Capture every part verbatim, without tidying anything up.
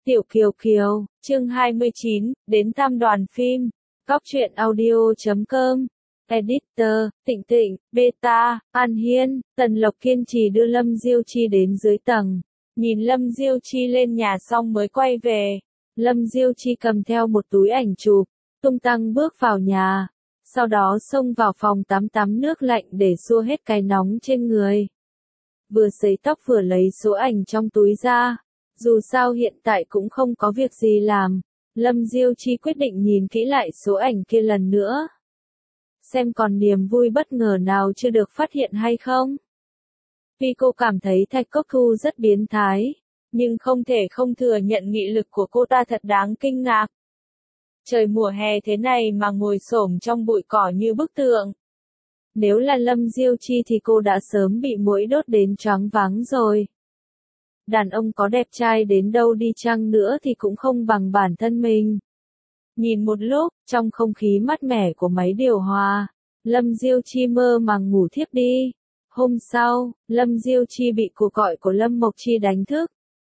Tiểu Kiều Kiều, chương hai mươi chín, đến thăm đoàn phim. Góc truyện audio chấm com. Editor, Tịnh Tịnh, Beta, An Hiên, Tần Lộc kiên trì đưa Lâm Diêu Chi đến dưới tầng. Nhìn Lâm Diêu Chi lên nhà xong mới quay về. Lâm Diêu Chi cầm theo một túi ảnh chụp, tung tăng bước vào nhà. Sau đó xông vào phòng tắm tắm nước lạnh để xua hết cái nóng trên người. Vừa sấy tóc vừa lấy số ảnh trong túi ra. Dù sao hiện tại cũng không có việc gì làm, Lâm Diêu Chi quyết định nhìn kỹ lại số ảnh kia lần nữa. Xem còn niềm vui bất ngờ nào chưa được phát hiện hay không. Vì cô cảm thấy Thạch Cốc Thu rất biến thái, nhưng không thể không thừa nhận nghị lực của cô ta thật đáng kinh ngạc. Trời mùa hè thế này mà ngồi xổm trong bụi cỏ như bức tượng. Nếu là Lâm Diêu Chi thì cô đã sớm bị muỗi đốt đến choáng váng rồi. Đàn ông có đẹp trai đến đâu đi chăng nữa thì cũng không bằng bản thân mình. Nhìn một lúc, trong không khí mát mẻ của máy điều hòa, Lâm Diêu Chi mơ màng ngủ thiếp đi. Hôm sau, Lâm Diêu Chi bị cuộc gọi của Lâm Mộc Chi đánh thức.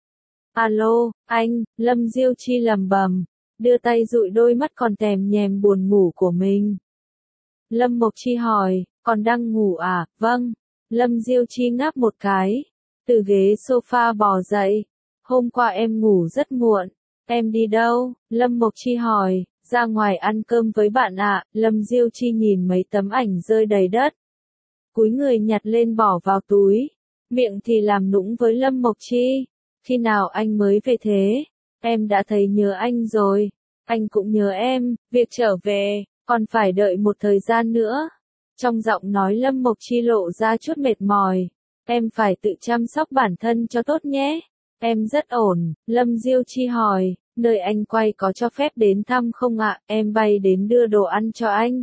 Alo, anh, Lâm Diêu Chi lẩm bẩm, đưa tay dụi đôi mắt còn tèm nhèm buồn ngủ của mình. Lâm Mộc Chi hỏi, còn đang ngủ à? Vâng. Lâm Diêu Chi ngáp một cái. Từ ghế sofa bò dậy. Hôm qua em ngủ rất muộn. Em đi đâu? Lâm Mộc Chi hỏi. Ra ngoài ăn cơm với bạn ạ. Lâm Diêu Chi nhìn mấy tấm ảnh rơi đầy đất. Cúi người nhặt lên bỏ vào túi. Miệng thì làm nũng với Lâm Mộc Chi. Khi nào anh mới về thế? Em đã thấy nhớ anh rồi. Anh cũng nhớ em. Việc trở về, còn phải đợi một thời gian nữa. Trong giọng nói Lâm Mộc Chi lộ ra chút mệt mỏi. Em phải tự chăm sóc bản thân cho tốt nhé. Em rất ổn. Lâm Diêu Chi hỏi, nơi anh quay có cho phép đến thăm không ạ? Em bay đến đưa đồ ăn cho anh.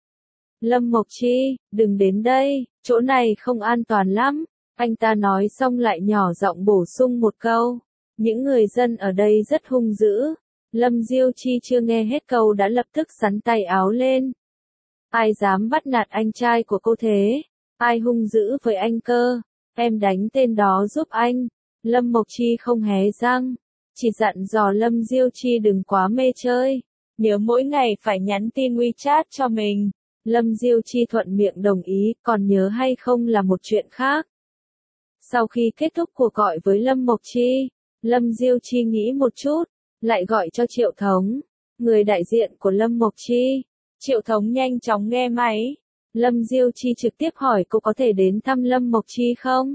Lâm Mộc Chi, đừng đến đây, chỗ này không an toàn lắm. Anh ta nói xong lại nhỏ giọng bổ sung một câu. Những người dân ở đây rất hung dữ. Lâm Diêu Chi chưa nghe hết câu đã lập tức xắn tay áo lên. Ai dám bắt nạt anh trai của cô thế? Ai hung dữ với anh cơ? Em đánh tên đó giúp anh. Lâm Mộc Chi không hé răng, chỉ dặn dò Lâm Diêu Chi đừng quá mê chơi. Nhớ mỗi ngày phải nhắn tin WeChat cho mình. Lâm Diêu Chi thuận miệng đồng ý, còn nhớ hay không là một chuyện khác. Sau khi kết thúc cuộc gọi với Lâm Mộc Chi, Lâm Diêu Chi nghĩ một chút, lại gọi cho Triệu Thống, người đại diện của Lâm Mộc Chi. Triệu Thống nhanh chóng nghe máy. Lâm Diêu Chi trực tiếp hỏi cô có thể đến thăm Lâm Mộc Chi không?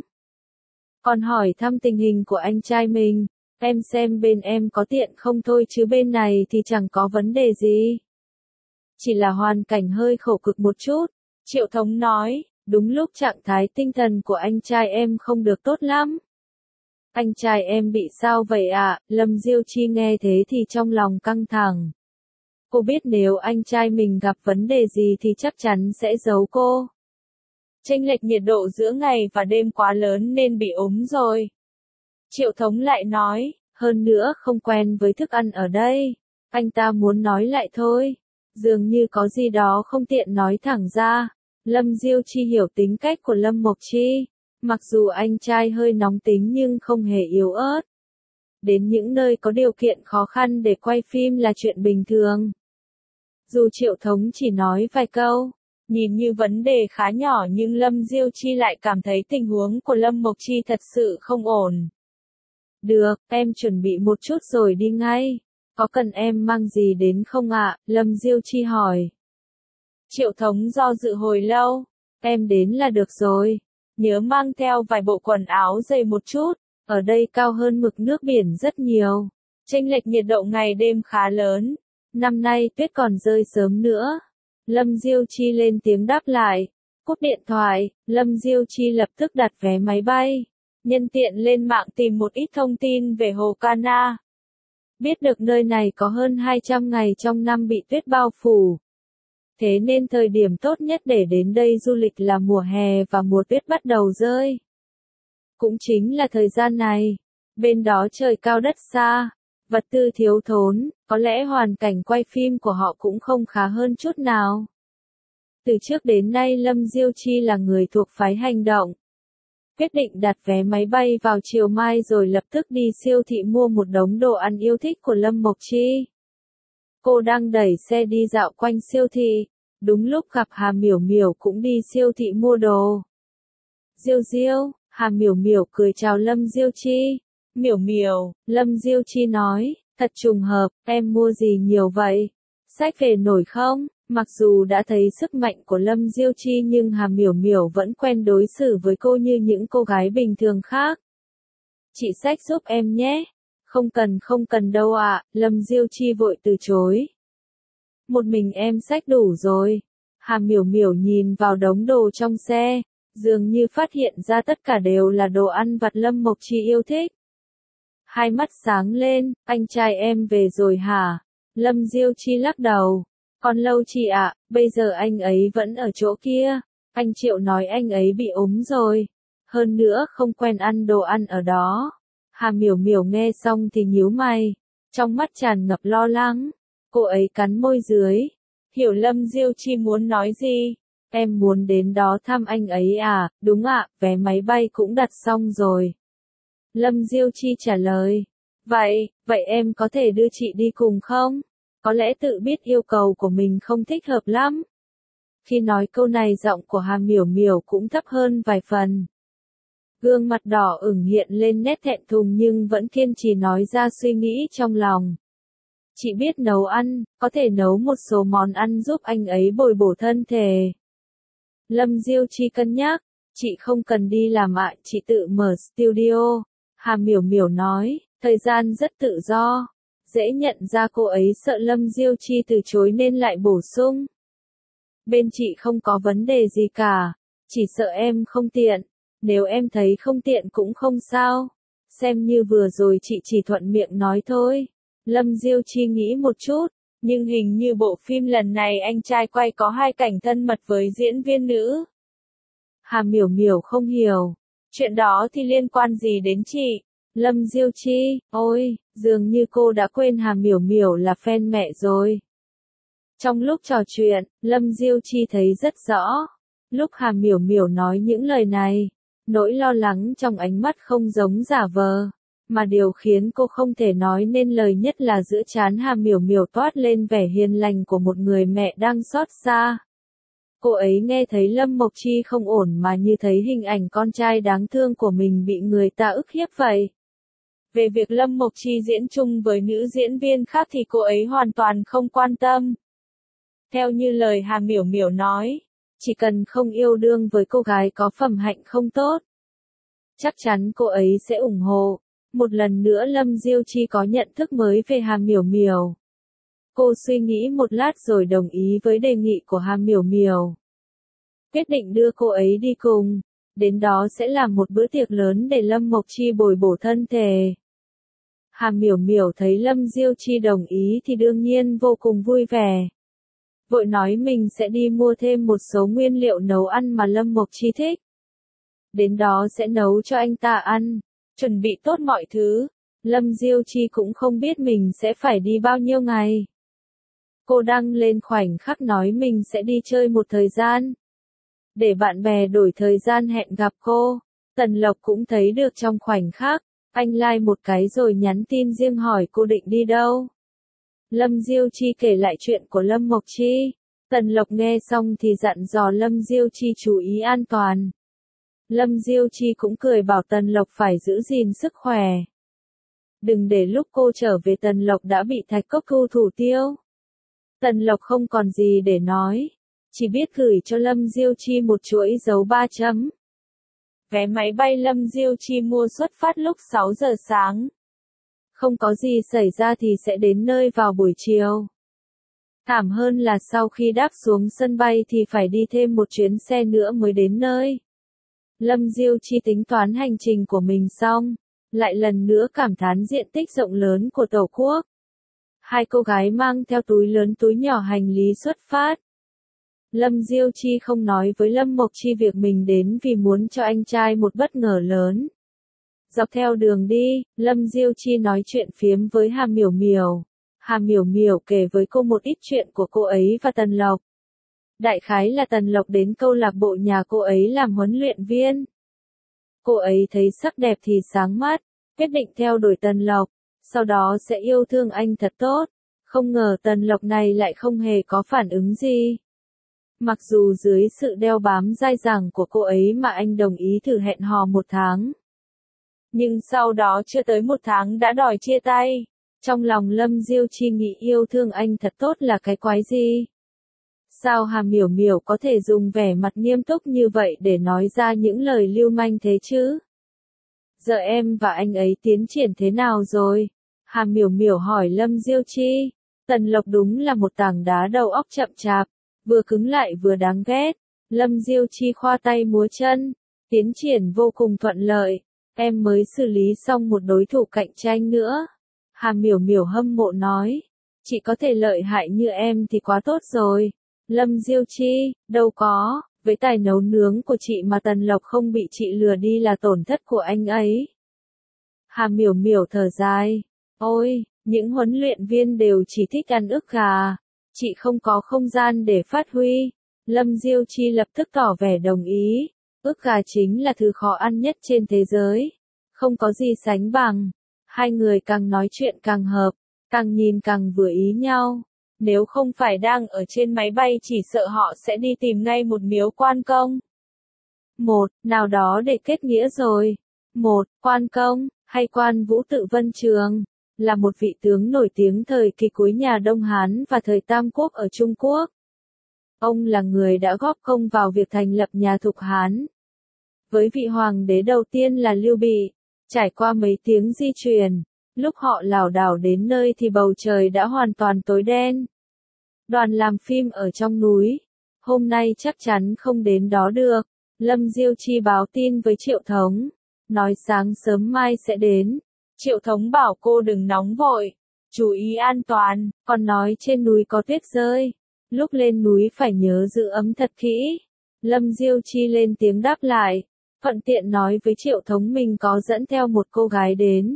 Còn hỏi thăm tình hình của anh trai mình. Em xem bên em có tiện không thôi chứ bên này thì chẳng có vấn đề gì. Chỉ là hoàn cảnh hơi khổ cực một chút. Triệu Thống nói, đúng lúc trạng thái tinh thần của anh trai em không được tốt lắm. Anh trai em bị sao vậy ạ? À? Lâm Diêu Chi nghe thế thì trong lòng căng thẳng. Cô biết nếu anh trai mình gặp vấn đề gì thì chắc chắn sẽ giấu cô. Chênh lệch nhiệt độ giữa ngày và đêm quá lớn nên bị ốm rồi. Triệu Thống lại nói, hơn nữa không quen với thức ăn ở đây. Anh ta muốn nói lại thôi. Dường như có gì đó không tiện nói thẳng ra. Lâm Diêu Chi hiểu tính cách của Lâm Mộc Chi. Mặc dù anh trai hơi nóng tính nhưng không hề yếu ớt. Đến những nơi có điều kiện khó khăn để quay phim là chuyện bình thường. Dù Triệu Thống chỉ nói vài câu, nhìn như vấn đề khá nhỏ nhưng Lâm Diêu Chi lại cảm thấy tình huống của Lâm Mộc Chi thật sự không ổn. Được, em chuẩn bị một chút rồi đi ngay. Có cần em mang gì đến không ạ? Lâm Diêu Chi hỏi. Triệu Thống do dự hồi lâu. Em đến là được rồi. Nhớ mang theo vài bộ quần áo dày một chút. Ở đây cao hơn mực nước biển rất nhiều. Chênh lệch nhiệt độ ngày đêm khá lớn. Năm nay tuyết còn rơi sớm nữa. Lâm Diêu Chi lên tiếng đáp lại. Cúp điện thoại, Lâm Diêu Chi lập tức đặt vé máy bay. Nhân tiện lên mạng tìm một ít thông tin về Hồ Cana. Biết được nơi này có hơn hai trăm ngày trong năm bị tuyết bao phủ. Thế nên thời điểm tốt nhất để đến đây du lịch là mùa hè và mùa tuyết bắt đầu rơi. Cũng chính là thời gian này. Bên đó trời cao đất xa. Vật tư thiếu thốn, có lẽ hoàn cảnh quay phim của họ cũng không khá hơn chút nào. Từ trước đến nay Lâm Diêu Chi là người thuộc phái hành động. quyết định đặt vé máy bay vào chiều mai rồi lập tức đi siêu thị mua một đống đồ ăn yêu thích của Lâm Mộc Chi. Cô đang đẩy xe đi dạo quanh siêu thị, đúng lúc gặp Hà Miểu Miểu cũng đi siêu thị mua đồ. Diêu Diêu, Hà Miểu Miểu cười chào Lâm Diêu Chi. Miểu Miểu, Lâm Diêu Chi nói, thật trùng hợp, em mua gì nhiều vậy? Xách về nổi không? Mặc dù đã thấy sức mạnh của Lâm Diêu Chi nhưng Hà Miểu Miểu vẫn quen đối xử với cô như những cô gái bình thường khác. Chị xách giúp em nhé. Không cần không cần đâu ạ, Lâm Diêu Chi vội từ chối. Một mình em xách đủ rồi. Hà Miểu Miểu nhìn vào đống đồ trong xe, dường như phát hiện ra tất cả đều là đồ ăn vặt Lâm Mộc Chi yêu thích. Hai mắt sáng lên, anh trai em về rồi hả? Lâm Diêu Chi lắc đầu. Còn lâu chị ạ, bây giờ anh ấy vẫn ở chỗ kia. Anh Triệu nói anh ấy bị ốm rồi. Hơn nữa không quen ăn đồ ăn ở đó. Hà Miểu Miểu nghe xong thì nhíu mày. Trong mắt tràn ngập lo lắng. Cô ấy cắn môi dưới. Hiểu Lâm Diêu Chi muốn nói gì? Em muốn đến đó thăm anh ấy à? Đúng ạ, vé máy bay cũng đặt xong rồi. Lâm Diêu Chi trả lời. Vậy, vậy em có thể đưa chị đi cùng không? Có lẽ tự biết yêu cầu của mình không thích hợp lắm. Khi nói câu này giọng của Hà Miểu Miểu cũng thấp hơn vài phần. Gương mặt đỏ ửng hiện lên nét thẹn thùng nhưng vẫn kiên trì nói ra suy nghĩ trong lòng. Chị biết nấu ăn, có thể nấu một số món ăn giúp anh ấy bồi bổ thân thể. Lâm Diêu Chi cân nhắc, chị không cần đi làm ạ, chị tự mở studio. Hà Miểu Miểu nói, thời gian rất tự do. Dễ nhận ra cô ấy sợ Lâm Diêu Chi từ chối nên lại bổ sung. Bên chị không có vấn đề gì cả, chỉ sợ em không tiện. Nếu em thấy không tiện cũng không sao. Xem như vừa rồi chị chỉ thuận miệng nói thôi. Lâm Diêu Chi nghĩ một chút, nhưng hình như bộ phim lần này anh trai quay có hai cảnh thân mật với diễn viên nữ. Hà Miểu Miểu không hiểu. Chuyện đó thì liên quan gì đến chị? Lâm Diêu Chi, ôi, dường như cô đã quên Hà Miểu Miểu là fan mẹ rồi. Trong lúc trò chuyện, Lâm Diêu Chi thấy rất rõ. Lúc Hà Miểu Miểu nói những lời này, nỗi lo lắng trong ánh mắt không giống giả vờ, mà điều khiến cô không thể nói nên lời nhất là giữa trán Hà Miểu Miểu toát lên vẻ hiền lành của một người mẹ đang xót xa. Cô ấy nghe thấy Lâm Mộc Chi không ổn mà như thấy hình ảnh con trai đáng thương của mình bị người ta ức hiếp vậy. Về việc Lâm Mộc Chi diễn chung với nữ diễn viên khác thì cô ấy hoàn toàn không quan tâm. Theo như lời Hà Miểu Miểu nói, chỉ cần không yêu đương với cô gái có phẩm hạnh không tốt, chắc chắn cô ấy sẽ ủng hộ. Một lần nữa Lâm Diêu Chi có nhận thức mới về Hà Miểu Miểu. Cô suy nghĩ một lát rồi đồng ý với đề nghị của Hà Miểu Miểu. Quyết định đưa cô ấy đi cùng, đến đó sẽ làm một bữa tiệc lớn để Lâm Mộc Chi bồi bổ thân thể. Hà Miểu Miểu thấy Lâm Diêu Chi đồng ý thì đương nhiên vô cùng vui vẻ. Vội nói mình sẽ đi mua thêm một số nguyên liệu nấu ăn mà Lâm Mộc Chi thích. Đến đó sẽ nấu cho anh ta ăn, chuẩn bị tốt mọi thứ. Lâm Diêu Chi cũng không biết mình sẽ phải đi bao nhiêu ngày. Cô đăng lên khoảnh khắc nói mình sẽ đi chơi một thời gian. Để bạn bè đổi thời gian hẹn gặp cô. Tần Lộc cũng thấy được trong khoảnh khắc. Anh like một cái rồi nhắn tin riêng hỏi cô định đi đâu. Lâm Diêu Chi kể lại chuyện của Lâm Mộc Chi. Tần Lộc nghe xong thì dặn dò Lâm Diêu Chi chú ý an toàn. Lâm Diêu Chi cũng cười bảo Tần Lộc phải giữ gìn sức khỏe. Đừng để lúc cô trở về Tần Lộc đã bị Thạch Cốc Thu thủ tiêu. Tần Lộc không còn gì để nói, chỉ biết gửi cho Lâm Diêu Chi một chuỗi dấu ba chấm. Vé máy bay Lâm Diêu Chi mua xuất phát lúc sáu giờ sáng. Không có gì xảy ra thì sẽ đến nơi vào buổi chiều. Thảm hơn là sau khi đáp xuống sân bay thì phải đi thêm một chuyến xe nữa mới đến nơi. Lâm Diêu Chi tính toán hành trình của mình xong, lại lần nữa cảm thán diện tích rộng lớn của Tổ quốc. Hai cô gái mang theo túi lớn túi nhỏ hành lý xuất phát. Lâm Diêu Chi không nói với Lâm Mộc Chi việc mình đến vì muốn cho anh trai một bất ngờ lớn. Dọc theo đường đi, Lâm Diêu Chi nói chuyện phiếm với Hà Miểu Miểu. Hà Miểu Miểu kể với cô một ít chuyện của cô ấy và Tần Lộc. Đại khái là Tần Lộc đến câu lạc bộ nhà cô ấy làm huấn luyện viên. Cô ấy thấy sắc đẹp thì sáng mắt, quyết định theo đuổi Tần Lộc, sau đó sẽ yêu thương anh thật tốt. Không ngờ Tần Lộc này lại không hề có phản ứng gì. Mặc dù dưới sự đeo bám dai dẳng của cô ấy mà anh đồng ý thử hẹn hò một tháng. Nhưng sau đó chưa tới một tháng đã đòi chia tay. Trong lòng Lâm Diêu Chi nghĩ yêu thương anh thật tốt là cái quái gì? Sao Hà Miểu Miểu có thể dùng vẻ mặt nghiêm túc như vậy để nói ra những lời lưu manh thế chứ? Giờ em và anh ấy tiến triển thế nào rồi? Hà Miểu Miểu hỏi Lâm Diêu Chi. Tần Lộc đúng là một tảng đá đầu óc chậm chạp, vừa cứng lại vừa đáng ghét. Lâm Diêu Chi khoa tay múa chân, tiến triển vô cùng thuận lợi. Em mới xử lý xong một đối thủ cạnh tranh nữa. Hà Miểu Miểu hâm mộ nói. Chị có thể lợi hại như em thì quá tốt rồi. Lâm Diêu Chi, đâu có, với tài nấu nướng của chị mà Tần Lộc không bị chị lừa đi là tổn thất của anh ấy. Hà Miểu Miểu thở dài. Ôi, những huấn luyện viên đều chỉ thích ăn ức gà. Chị không có không gian để phát huy. Lâm Diêu Chi lập tức tỏ vẻ đồng ý. Ức gà chính là thứ khó ăn nhất trên thế giới. Không có gì sánh bằng. Hai người càng nói chuyện càng hợp, càng nhìn càng vừa ý nhau. Nếu không phải đang ở trên máy bay chỉ sợ họ sẽ đi tìm ngay một miếu quan công. Một, nào đó để kết nghĩa rồi. Một, quan công, hay quan Vũ Tự Vân Trường, là một vị tướng nổi tiếng thời kỳ cuối nhà Đông Hán và thời Tam Quốc ở Trung Quốc. Ông là người đã góp công vào việc thành lập nhà Thục Hán. Với vị hoàng đế đầu tiên là Lưu Bị, trải qua mấy tiếng di chuyển, lúc họ lảo đảo đến nơi thì bầu trời đã hoàn toàn tối đen. Đoàn làm phim ở trong núi, hôm nay chắc chắn không đến đó được. Lâm Diêu Chi báo tin với Triệu Thống, nói sáng sớm mai sẽ đến. Triệu Thống bảo cô đừng nóng vội, chú ý an toàn, còn nói trên núi có tuyết rơi. Lúc lên núi phải nhớ giữ ấm thật kỹ. Lâm Diêu Chi lên tiếng đáp lại, thuận tiện nói với Triệu Thống mình có dẫn theo một cô gái đến.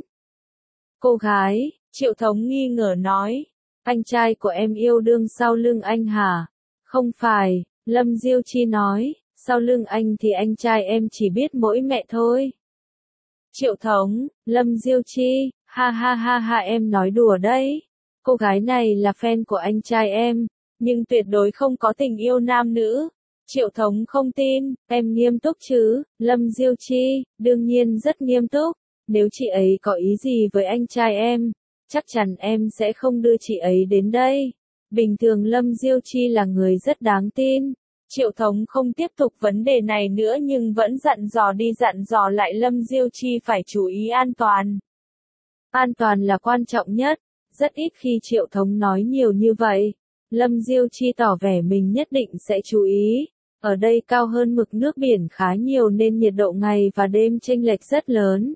Cô gái, Triệu Thống nghi ngờ nói, anh trai của em yêu đương sau lưng anh hả? Không phải, Lâm Diêu Chi nói, sau lưng anh thì anh trai em chỉ biết mỗi mẹ thôi. Triệu Thống, Lâm Diêu Chi, ha ha ha ha em nói đùa đấy. Cô gái này là fan của anh trai em, nhưng tuyệt đối không có tình yêu nam nữ. Triệu Thống không tin, em nghiêm túc chứ? Lâm Diêu Chi, đương nhiên rất nghiêm túc. Nếu chị ấy có ý gì với anh trai em, chắc chắn em sẽ không đưa chị ấy đến đây. Bình thường Lâm Diêu Chi là người rất đáng tin. Triệu Thống không tiếp tục vấn đề này nữa nhưng vẫn dặn dò đi dặn dò lại Lâm Diêu Chi phải chú ý an toàn. An toàn là quan trọng nhất. Rất ít khi Triệu Thống nói nhiều như vậy. Lâm Diêu Chi tỏ vẻ mình nhất định sẽ chú ý. Ở đây cao hơn mực nước biển khá nhiều nên nhiệt độ ngày và đêm chênh lệch rất lớn.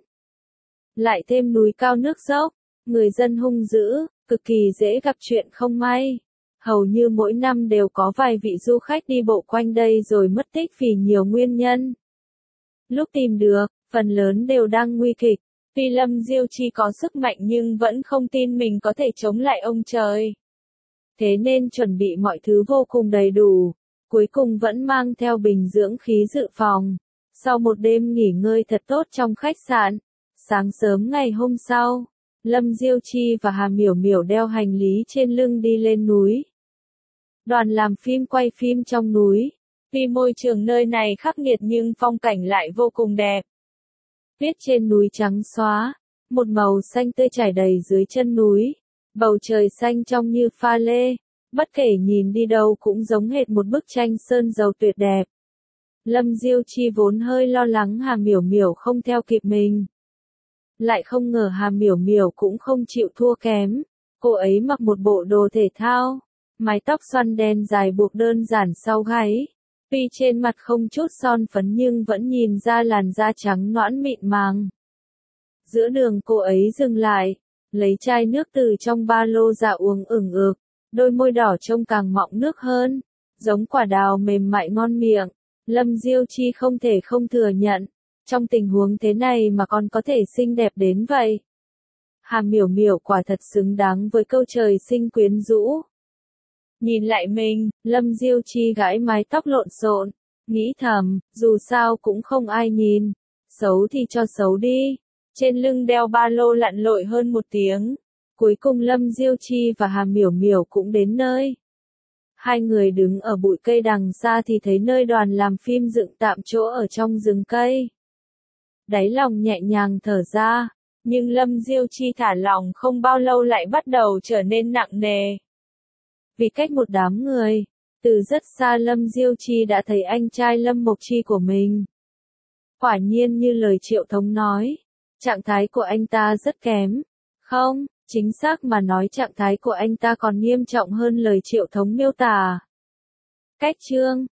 Lại thêm núi cao nước dốc, người dân hung dữ, cực kỳ dễ gặp chuyện không may. Hầu như mỗi năm đều có vài vị du khách đi bộ quanh đây rồi mất tích vì nhiều nguyên nhân. Lúc tìm được, phần lớn đều đang nguy kịch. Tuy Lâm Diêu Chi có sức mạnh nhưng vẫn không tin mình có thể chống lại ông trời. Thế nên chuẩn bị mọi thứ vô cùng đầy đủ. Cuối cùng vẫn mang theo bình dưỡng khí dự phòng. Sau một đêm nghỉ ngơi thật tốt trong khách sạn, sáng sớm ngày hôm sau, Lâm Diêu Chi và Hà Miểu Miểu đeo hành lý trên lưng đi lên núi. Đoàn làm phim quay phim trong núi. Vì môi trường nơi này khắc nghiệt nhưng phong cảnh lại vô cùng đẹp. Tuyết trên núi trắng xóa, một màu xanh tươi trải đầy dưới chân núi. Bầu trời xanh trong như pha lê, bất kể nhìn đi đâu cũng giống hệt một bức tranh sơn dầu tuyệt đẹp. Lâm Diêu Chi vốn hơi lo lắng Hà Miểu Miểu không theo kịp mình. Lại không ngờ Hà Miểu Miểu cũng không chịu thua kém. Cô ấy mặc một bộ đồ thể thao, mái tóc xoăn đen dài buộc đơn giản sau gáy. Tuy trên mặt không chút son phấn nhưng vẫn nhìn ra làn da trắng nõn mịn màng. Giữa đường cô ấy dừng lại, lấy chai nước từ trong ba lô ra uống ửng ực, đôi môi đỏ trông càng mọng nước hơn, giống quả đào mềm mại ngon miệng. Lâm Diêu Chi không thể không thừa nhận, trong tình huống thế này mà còn có thể xinh đẹp đến vậy. Hà Miểu Miểu quả thật xứng đáng với câu trời sinh quyến rũ. Nhìn lại mình, Lâm Diêu Chi gãi mái tóc lộn xộn, nghĩ thầm, dù sao cũng không ai nhìn. xấu thì cho xấu đi. Trên lưng đeo ba lô lặn lội hơn một tiếng. Cuối cùng Lâm Diêu Chi và Hà Miểu Miểu cũng đến nơi. Hai người đứng ở bụi cây đằng xa thì thấy nơi đoàn làm phim dựng tạm chỗ ở trong rừng cây. Đáy lòng nhẹ nhàng thở ra, nhưng Lâm Diêu Chi thả lỏng không bao lâu lại bắt đầu trở nên nặng nề. Vì cách một đám người, từ rất xa Lâm Diêu Chi đã thấy anh trai Lâm Mộc Chi của mình. Quả nhiên như lời Triệu Thống nói, trạng thái của anh ta rất kém. Không, chính xác mà nói trạng thái của anh ta còn nghiêm trọng hơn lời Triệu Thống miêu tả. Cách chương